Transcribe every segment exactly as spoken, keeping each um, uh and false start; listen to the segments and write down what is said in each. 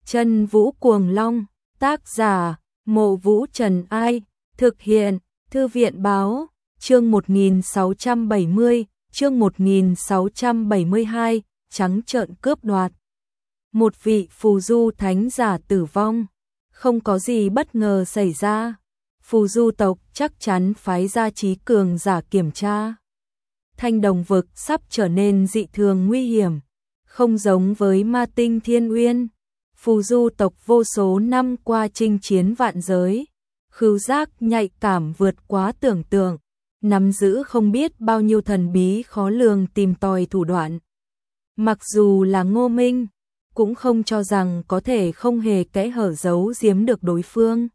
Chân Vũ Cuồng Long, tác giả, Mộ Vũ Trần Ai, thực hiện, Thư viện Báo, chương một nghìn sáu trăm bảy mươi, chương một nghìn sáu trăm bảy mươi hai, trắng trợn cướp đoạt. Một vị phù du thánh giả tử vong, không có gì bất ngờ xảy ra. Phù du tộc chắc chắn phái ra trí cường giả kiểm tra. Thanh Đồng vực sắp trở nên dị thường nguy hiểm, không giống với Ma Tinh Thiên Uyên. Phù du tộc vô số năm qua chinh chiến vạn giới, khứu giác nhạy cảm vượt quá tưởng tượng, nắm giữ không biết bao nhiêu thần bí khó lường tìm tòi thủ đoạn. Mặc dù là Ngô Minh, cũng không cho rằng có thể không hề kẽ hở giấu giếm được đối phương.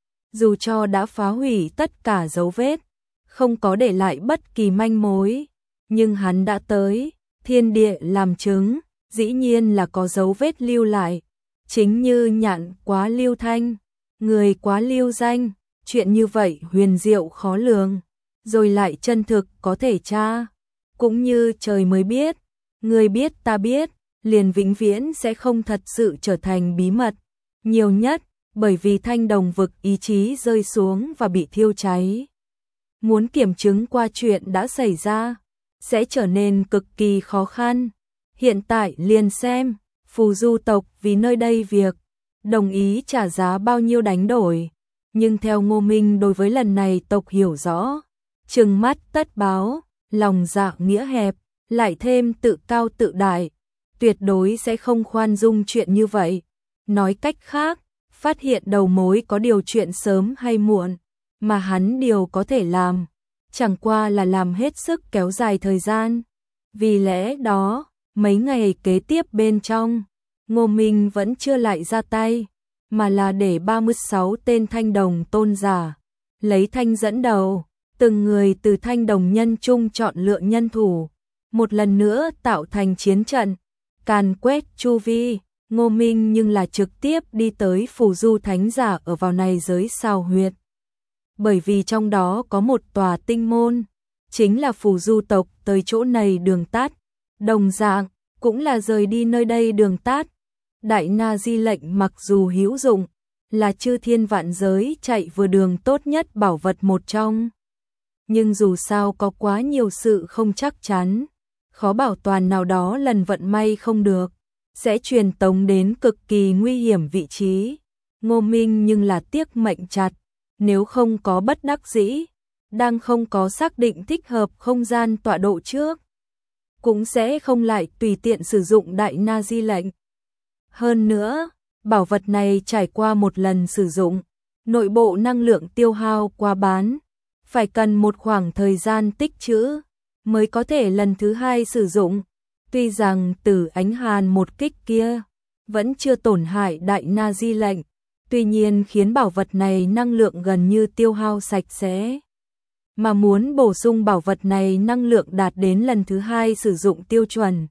Dù cho đã phá hủy tất cả dấu vết, không có để lại bất kỳ manh mối, nhưng hắn đã tới, thiên địa làm chứng, dĩ nhiên là có dấu vết lưu lại. Chính như nhạn quá lưu thanh, người quá lưu danh, chuyện như vậy huyền diệu khó lường, rồi lại chân thực có thể tra. Cũng như trời mới biết, người biết ta biết, liền vĩnh viễn sẽ không thật sự trở thành bí mật. Nhiều nhất, bởi vì Thanh Đồng vực ý chí rơi xuống và bị thiêu cháy. Muốn kiểm chứng qua chuyện đã xảy ra, sẽ trở nên cực kỳ khó khăn. Hiện tại liền xem, phù du tộc vì nơi đây việc, đồng ý trả giá bao nhiêu đánh đổi. Nhưng theo Ngô Minh đối với lần này tộc hiểu rõ, trừng mắt tất báo, lòng dạ nghĩa hẹp, lại thêm tự cao tự đại, tuyệt đối sẽ không khoan dung chuyện như vậy. Nói cách khác, phát hiện đầu mối có điều chuyện sớm hay muộn, mà hắn điều có thể làm, chẳng qua là làm hết sức kéo dài thời gian. Vì lẽ đó, mấy ngày kế tiếp bên trong, Ngô Minh vẫn chưa lại ra tay, mà là để ba mươi sáu tên Thanh Đồng tôn giả, lấy Thanh dẫn đầu, từng người từ Thanh Đồng nhân chung chọn lựa nhân thủ, một lần nữa tạo thành chiến trận, càn quét chu vi. Ngô Minh nhưng là trực tiếp đi tới phù du thánh giả ở vào này giới sao huyệt. Bởi vì trong đó có một tòa tinh môn, chính là phù du tộc tới chỗ này đường tắt, đồng dạng, cũng là rời đi nơi đây đường tắt. Đại Na Di lệnh mặc dù hữu dụng, là chư thiên vạn giới chạy vừa đường tốt nhất bảo vật một trong. Nhưng dù sao có quá nhiều sự không chắc chắn, khó bảo toàn nào đó lần vận may không được, sẽ truyền tống đến cực kỳ nguy hiểm vị trí. Ngô Minh nhưng là tiếc mệnh chặt, nếu không có bất đắc dĩ, đang không có xác định thích hợp không gian tọa độ trước, cũng sẽ không lại tùy tiện sử dụng Đại Na Di lệnh. Hơn nữa, bảo vật này trải qua một lần sử dụng, nội bộ năng lượng tiêu hao quá bán, phải cần một khoảng thời gian tích trữ, mới có thể lần thứ hai sử dụng. Tuy rằng Tử Ánh Hàn một kích kia vẫn chưa tổn hại Đại Na Di lệnh, tuy nhiên khiến bảo vật này năng lượng gần như tiêu hao sạch sẽ. Mà muốn bổ sung bảo vật này năng lượng đạt đến lần thứ hai sử dụng tiêu chuẩn.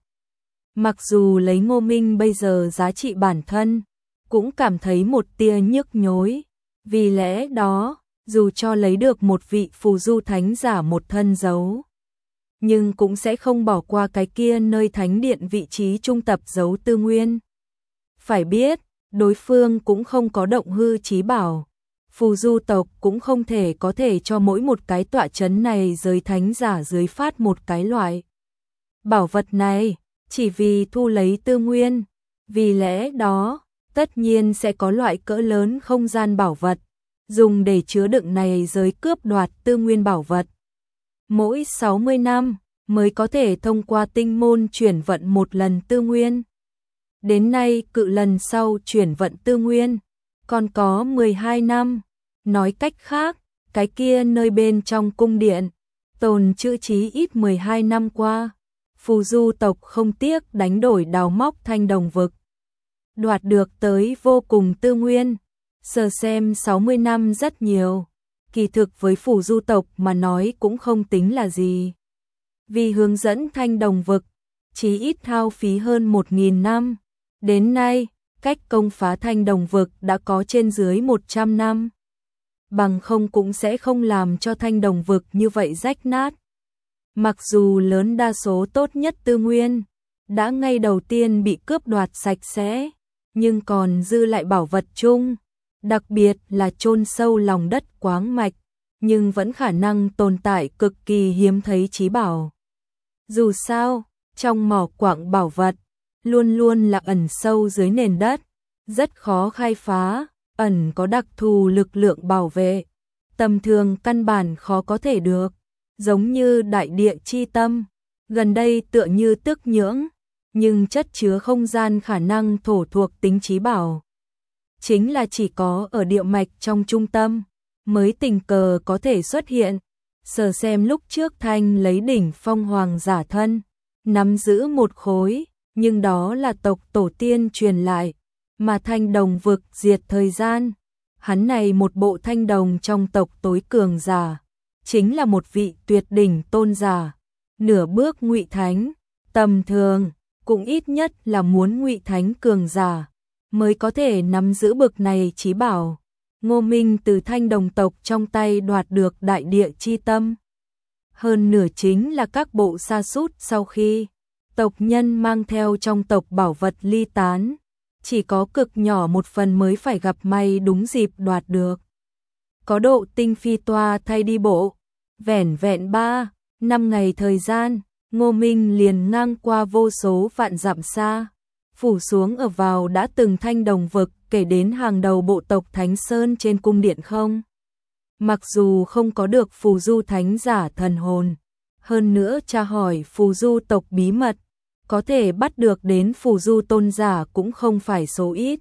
Mặc dù lấy Ngô Minh bây giờ giá trị bản thân, cũng cảm thấy một tia nhức nhối. Vì lẽ đó, dù cho lấy được một vị phù du thánh giả một thân giấu, nhưng cũng sẽ không bỏ qua cái kia nơi thánh điện vị trí trung tập giấu tư nguyên. Phải biết, đối phương cũng không có động hư chí bảo. Phù du tộc cũng không thể có thể cho mỗi một cái tọa trấn này giới thánh giả dưới phát một cái loại bảo vật này, chỉ vì thu lấy tư nguyên. Vì lẽ đó, tất nhiên sẽ có loại cỡ lớn không gian bảo vật, dùng để chứa đựng này giới cướp đoạt tư nguyên bảo vật. Mỗi sáu mươi năm mới có thể thông qua tinh môn chuyển vận một lần tư nguyên. Đến nay cự lần sau chuyển vận tư nguyên còn có mười hai năm. Nói cách khác, cái kia nơi bên trong cung điện tồn trữ chí ít mười hai năm qua, phù du tộc không tiếc đánh đổi đào móc Thanh Đồng vực, đoạt được tới vô cùng tư nguyên. Giờ xem sáu mươi năm rất nhiều, kỳ thực với phù du tộc mà nói cũng không tính là gì. Vì hướng dẫn Thanh Đồng vực, chí ít hao phí hơn một nghìn năm. Đến nay, cách công phá Thanh Đồng vực đã có trên dưới một trăm năm. Bằng không cũng sẽ không làm cho Thanh Đồng vực như vậy rách nát. Mặc dù lớn đa số tốt nhất tư nguyên đã ngay đầu tiên bị cướp đoạt sạch sẽ, nhưng còn dư lại bảo vật chung, đặc biệt là chôn sâu lòng đất quáng mạch, nhưng vẫn khả năng tồn tại cực kỳ hiếm thấy trí bảo. Dù sao, trong mỏ quặng bảo vật, luôn luôn là ẩn sâu dưới nền đất, rất khó khai phá, ẩn có đặc thù lực lượng bảo vệ, tầm thường căn bản khó có thể được, giống như đại địa chi tâm, gần đây tựa như tước nhưỡng, nhưng chất chứa không gian khả năng thổ thuộc tính trí bảo. Chính là chỉ có ở địa mạch trong trung tâm, mới tình cờ có thể xuất hiện. Sở xem lúc trước Thanh lấy đỉnh phong hoàng giả thân, nắm giữ một khối, nhưng đó là tộc tổ tiên truyền lại, mà thanh đồng vực diệt thời gian. Hắn này một bộ thanh đồng trong tộc tối cường giả, chính là một vị tuyệt đỉnh tôn giả, nửa bước ngụy thánh, tầm thường, cũng ít nhất là muốn ngụy thánh cường giả, mới có thể nắm giữ bực này trí bảo. Ngô Minh từ thanh đồng tộc trong tay đoạt được đại địa chi tâm. Hơn nửa chính là các bộ sa sút sau khi tộc nhân mang theo trong tộc bảo vật ly tán, chỉ có cực nhỏ một phần mới phải gặp may đúng dịp đoạt được. Có độ tinh phi toa thay đi bộ, vẻn vẹn ba, năm ngày thời gian, Ngô Minh liền ngang qua vô số vạn dặm xa, phủ xuống ở vào đã từng thanh đồng vực, kể đến hàng đầu bộ tộc Thánh Sơn trên cung điện không. Mặc dù không có được phù du thánh giả thần hồn, hơn nữa tra hỏi phù du tộc bí mật, có thể bắt được đến phù du tôn giả cũng không phải số ít.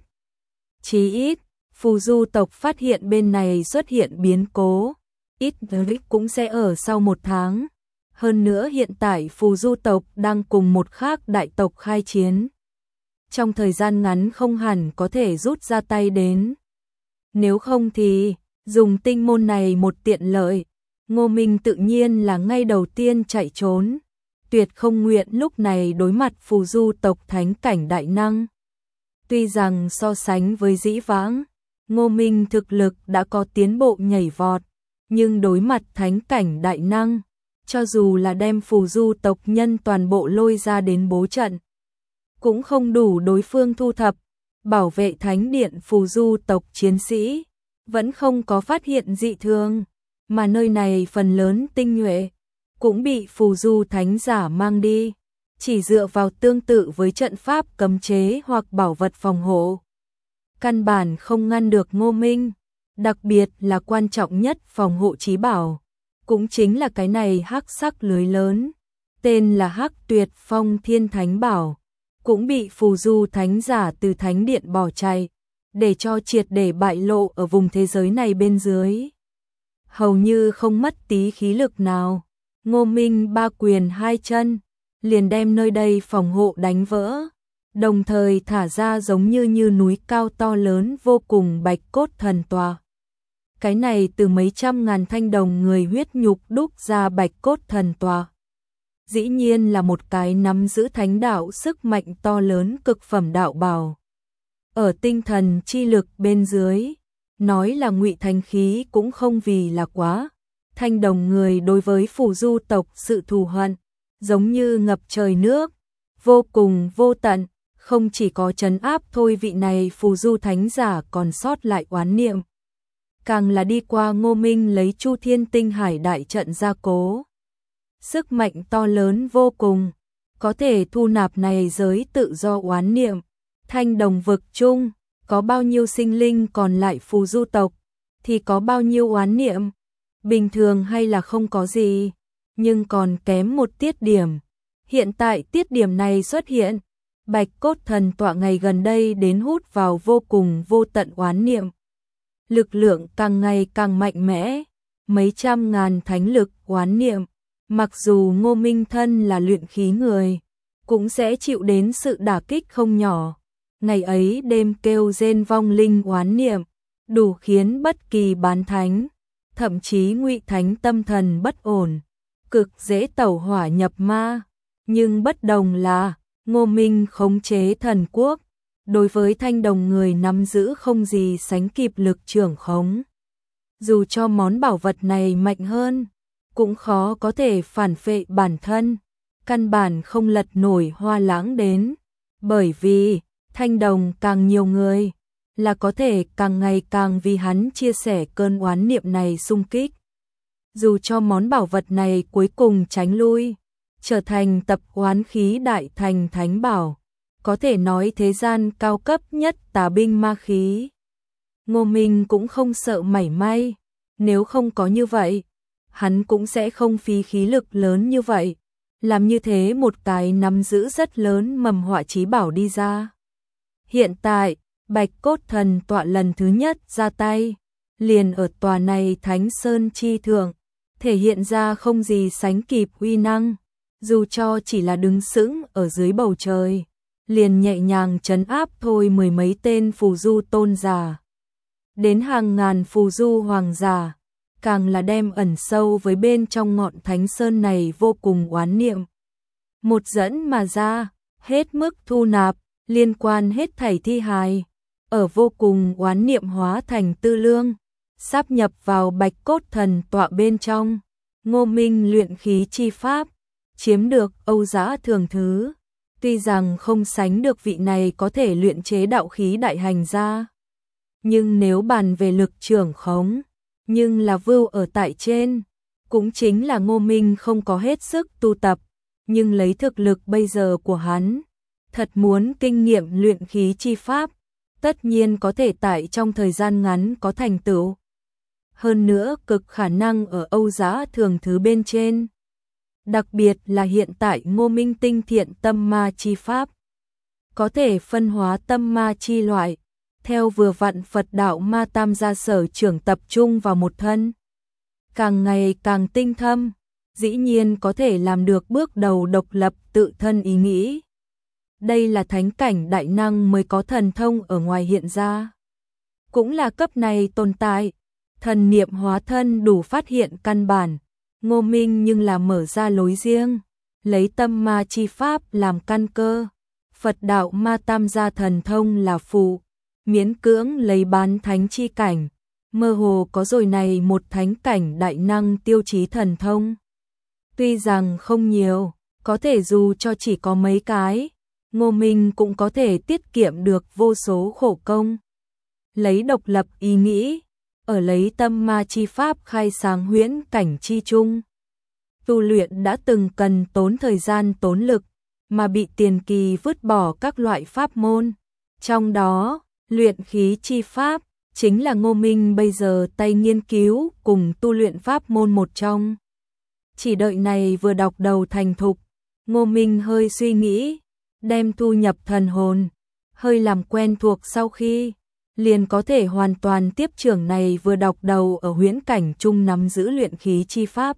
Chí ít, phù du tộc phát hiện bên này xuất hiện biến cố, ít cũng sẽ ở sau một tháng. Hơn nữa hiện tại phù du tộc đang cùng một khác đại tộc khai chiến. Trong thời gian ngắn không hẳn có thể rút ra tay đến. Nếu không thì, dùng tinh môn này một tiện lợi, Ngô Minh tự nhiên là ngay đầu tiên chạy trốn. Tuyệt không nguyện lúc này đối mặt phù du tộc thánh cảnh đại năng. Tuy rằng so sánh với dĩ vãng, Ngô Minh thực lực đã có tiến bộ nhảy vọt, nhưng đối mặt thánh cảnh đại năng, cho dù là đem phù du tộc nhân toàn bộ lôi ra đến bố trận, cũng không đủ đối phương thu thập. Bảo vệ thánh điện phù du tộc chiến sĩ vẫn không có phát hiện dị thường, mà nơi này phần lớn tinh nhuệ cũng bị phù du thánh giả mang đi, chỉ dựa vào tương tự với trận pháp cấm chế hoặc bảo vật phòng hộ, căn bản không ngăn được Ngô Minh. Đặc biệt là quan trọng nhất phòng hộ trí bảo, cũng chính là cái này hắc sắc lưới lớn, tên là Hắc Tuyệt Phong Thiên Thánh Bảo, cũng bị phù du thánh giả từ thánh điện bỏ chạy, để cho triệt để bại lộ ở vùng thế giới này bên dưới. Hầu như không mất tí khí lực nào, Ngô Minh ba quyền hai chân, liền đem nơi đây phòng hộ đánh vỡ, đồng thời thả ra giống như như núi cao to lớn vô cùng bạch cốt thần tòa. Cái này từ mấy trăm ngàn thanh đồng người huyết nhục đúc ra bạch cốt thần tòa, dĩ nhiên là một cái nắm giữ thánh đạo sức mạnh to lớn cực phẩm đạo bảo. Ở tinh thần chi lực bên dưới, nói là ngụy thánh khí cũng không vì là quá. Thanh đồng người đối với phù du tộc sự thù hận, giống như ngập trời nước, vô cùng vô tận, không chỉ có trấn áp thôi vị này phù du thánh giả còn sót lại oán niệm. Càng là đi qua Ngô Minh lấy Chu Thiên Tinh Hải đại trận gia cố. Sức mạnh to lớn vô cùng, có thể thu nạp này giới tự do oán niệm. Thanh đồng vực chung, có bao nhiêu sinh linh còn lại phù du tộc, thì có bao nhiêu oán niệm. Bình thường hay là không có gì, nhưng còn kém một tiết điểm. Hiện tại tiết điểm này xuất hiện, bạch cốt thần tọa ngày gần đây đến hút vào vô cùng vô tận oán niệm. Lực lượng càng ngày càng mạnh mẽ, mấy trăm ngàn thánh lực oán niệm, mặc dù Ngô Minh thân là luyện khí người, cũng sẽ chịu đến sự đả kích không nhỏ. Ngày ấy đêm kêu rên vong linh oán niệm, đủ khiến bất kỳ bán thánh, thậm chí ngụy thánh tâm thần bất ổn, cực dễ tẩu hỏa nhập ma. Nhưng bất đồng là, Ngô Minh khống chế thần quốc, đối với thanh đồng người nắm giữ không gì sánh kịp lực trưởng khống. Dù cho món bảo vật này mạnh hơn, cũng khó có thể phản phệ bản thân, căn bản không lật nổi Hoa Lãng đến, bởi vì thanh đồng càng nhiều người, là có thể càng ngày càng vì hắn chia sẻ cơn oán niệm này xung kích. Dù cho món bảo vật này cuối cùng tránh lui, trở thành tập oán khí đại thành thánh bảo, có thể nói thế gian cao cấp nhất tà binh ma khí. Ngô Minh cũng không sợ mảy may, nếu không có như vậy, hắn cũng sẽ không phí khí lực lớn như vậy, làm như thế một cái nắm giữ rất lớn mầm họa chí bảo đi ra. Hiện tại, Bạch Cốt Thần Tọa lần thứ nhất ra tay, liền ở tòa này Thánh Sơn chi thượng, thể hiện ra không gì sánh kịp uy năng, dù cho chỉ là đứng sững ở dưới bầu trời, liền nhẹ nhàng trấn áp thôi mười mấy tên phù du tôn giả. Đến hàng ngàn phù du hoàng giả, càng là đem ẩn sâu với bên trong ngọn Thánh Sơn này vô cùng oán niệm. Một dẫn mà ra, hết mức thu nạp, liên quan hết thảy thi hài, ở vô cùng oán niệm hóa thành tư lương, sáp nhập vào Bạch Cốt Thần Tọa bên trong. Ngô Minh luyện khí chi pháp, chiếm được Âu Dã Thường Thứ, tuy rằng không sánh được vị này có thể luyện chế đạo khí đại hành gia, nhưng nếu bàn về lực trưởng khống, nhưng là vưu ở tại trên, cũng chính là Ngô Minh không có hết sức tu tập, nhưng lấy thực lực bây giờ của hắn, thật muốn kinh nghiệm luyện khí chi pháp, tất nhiên có thể tại trong thời gian ngắn có thành tựu. Hơn nữa cực khả năng ở Âu Dã Thường Thứ bên trên. Đặc biệt là hiện tại Ngô Minh tinh thiện tâm ma chi pháp, có thể phân hóa tâm ma chi loại, theo vừa vặn Phật đạo ma tam gia sở trưởng tập trung vào một thân. Càng ngày càng tinh thâm, dĩ nhiên có thể làm được bước đầu độc lập tự thân ý nghĩ. Đây là thánh cảnh đại năng mới có thần thông ở ngoài hiện ra. Cũng là cấp này tồn tại, thần niệm hóa thân đủ phát hiện căn bản. Ngô Minh nhưng là mở ra lối riêng, lấy tâm ma chi pháp làm căn cơ, Phật đạo ma tam gia thần thông là phụ, miễn cưỡng lấy bán thánh chi cảnh, mơ hồ có rồi này một thánh cảnh đại năng tiêu chí thần thông. Tuy rằng không nhiều, có thể dù cho chỉ có mấy cái, Ngô Minh cũng có thể tiết kiệm được vô số khổ công. Lấy độc lập ý nghĩ, ở lấy tâm ma chi pháp khai sáng huyễn cảnh chi chung. Tu luyện đã từng cần tốn thời gian tốn lực, mà bị tiền kỳ vứt bỏ các loại pháp môn. Trong đó, luyện khí chi pháp, chính là Ngô Minh bây giờ tay nghiên cứu cùng tu luyện pháp môn một trong. Chỉ đợi này vừa đọc đầu thành thục, Ngô Minh hơi suy nghĩ, đem thu nhập thần hồn, hơi làm quen thuộc sau khi, liền có thể hoàn toàn tiếp trưởng này vừa đọc đầu ở huyễn cảnh chung nắm giữ luyện khí chi pháp.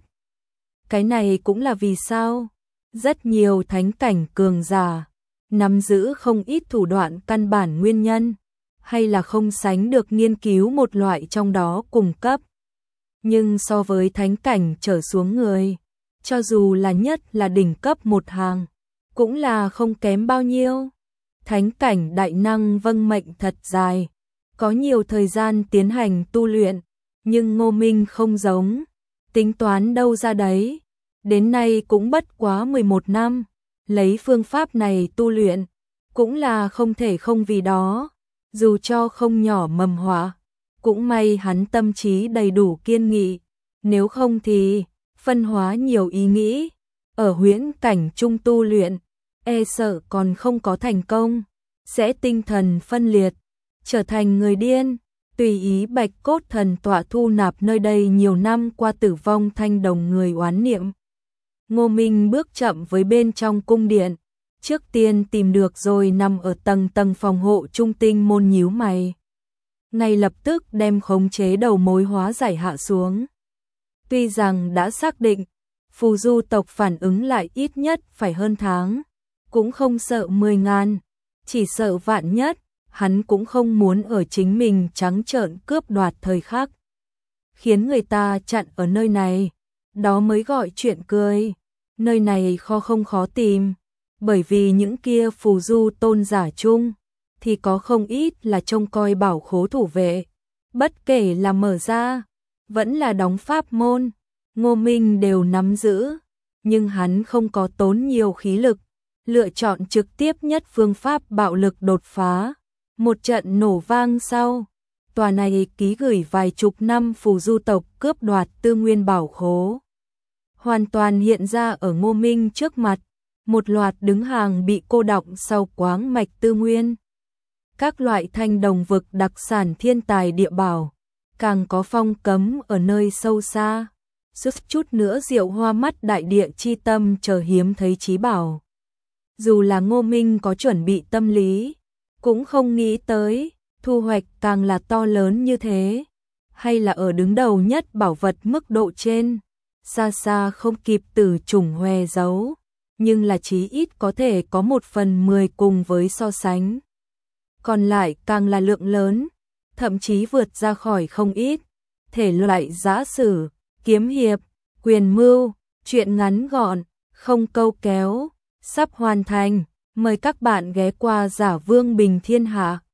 Cái này cũng là vì sao, rất nhiều thánh cảnh cường giả, nắm giữ không ít thủ đoạn căn bản nguyên nhân, hay là không sánh được nghiên cứu một loại trong đó cùng cấp. Nhưng so với thánh cảnh trở xuống người, cho dù là nhất là đỉnh cấp một hàng, cũng là không kém bao nhiêu. Thánh cảnh đại năng vâng mệnh thật dài, có nhiều thời gian tiến hành tu luyện, nhưng Ngô Minh không giống, tính toán đâu ra đấy, đến nay cũng bất quá mười một năm, lấy phương pháp này tu luyện, cũng là không thể không vì đó, dù cho không nhỏ mầm họa, cũng may hắn tâm trí đầy đủ kiên nghị, nếu không thì phân hóa nhiều ý nghĩ, ở huyễn cảnh trung tu luyện, e sợ còn không có thành công, sẽ tinh thần phân liệt, trở thành người điên, tùy ý Bạch Cốt Thần Tọa thu nạp nơi đây nhiều năm qua tử vong thanh đồng người oán niệm. Ngô Minh bước chậm với bên trong cung điện, trước tiên tìm được rồi nằm ở tầng tầng phòng hộ trung tinh môn nhíu mày. Ngay lập tức đem khống chế đầu mối hóa giải hạ xuống. Tuy rằng đã xác định, phù du tộc phản ứng lại ít nhất phải hơn tháng, cũng không sợ mười ngàn, chỉ sợ vạn nhất, hắn cũng không muốn ở chính mình trắng trợn cướp đoạt thời khắc. Khiến người ta chặn ở nơi này, đó mới gọi chuyện cười, nơi này kho không khó tìm, bởi vì những kia phù du tôn giả chung, thì có không ít là trông coi bảo khố thủ vệ, bất kể là mở ra, vẫn là đóng pháp môn, Ngô Minh đều nắm giữ, nhưng hắn không có tốn nhiều khí lực, lựa chọn trực tiếp nhất phương pháp bạo lực đột phá. Một trận nổ vang sau, tòa này ký gửi vài chục năm phù du tộc cướp đoạt tư nguyên bảo khố hoàn toàn hiện ra ở Ngô Minh trước mặt, một loạt đứng hàng bị cô đọng sau quáng mạch tư nguyên. Các loại thanh đồng vực đặc sản thiên tài địa bảo, càng có phong cấm ở nơi sâu xa, sức chút nữa diệu hoa mắt đại địa chi tâm chờ hiếm thấy chí bảo. Dù là Ngô Minh có chuẩn bị tâm lý, cũng không nghĩ tới, thu hoạch càng là to lớn như thế, hay là ở đứng đầu nhất bảo vật mức độ trên, xa xa không kịp Tử Chủng hoe giấu, nhưng là chí ít có thể có một phần mười cùng với so sánh. Còn lại càng là lượng lớn, thậm chí vượt ra khỏi không ít, thể loại giã sử, kiếm hiệp, quyền mưu, truyện ngắn gọn, không câu kéo, sắp hoàn thành, mời các bạn ghé qua Giả Vương Bình Thiên Hạ.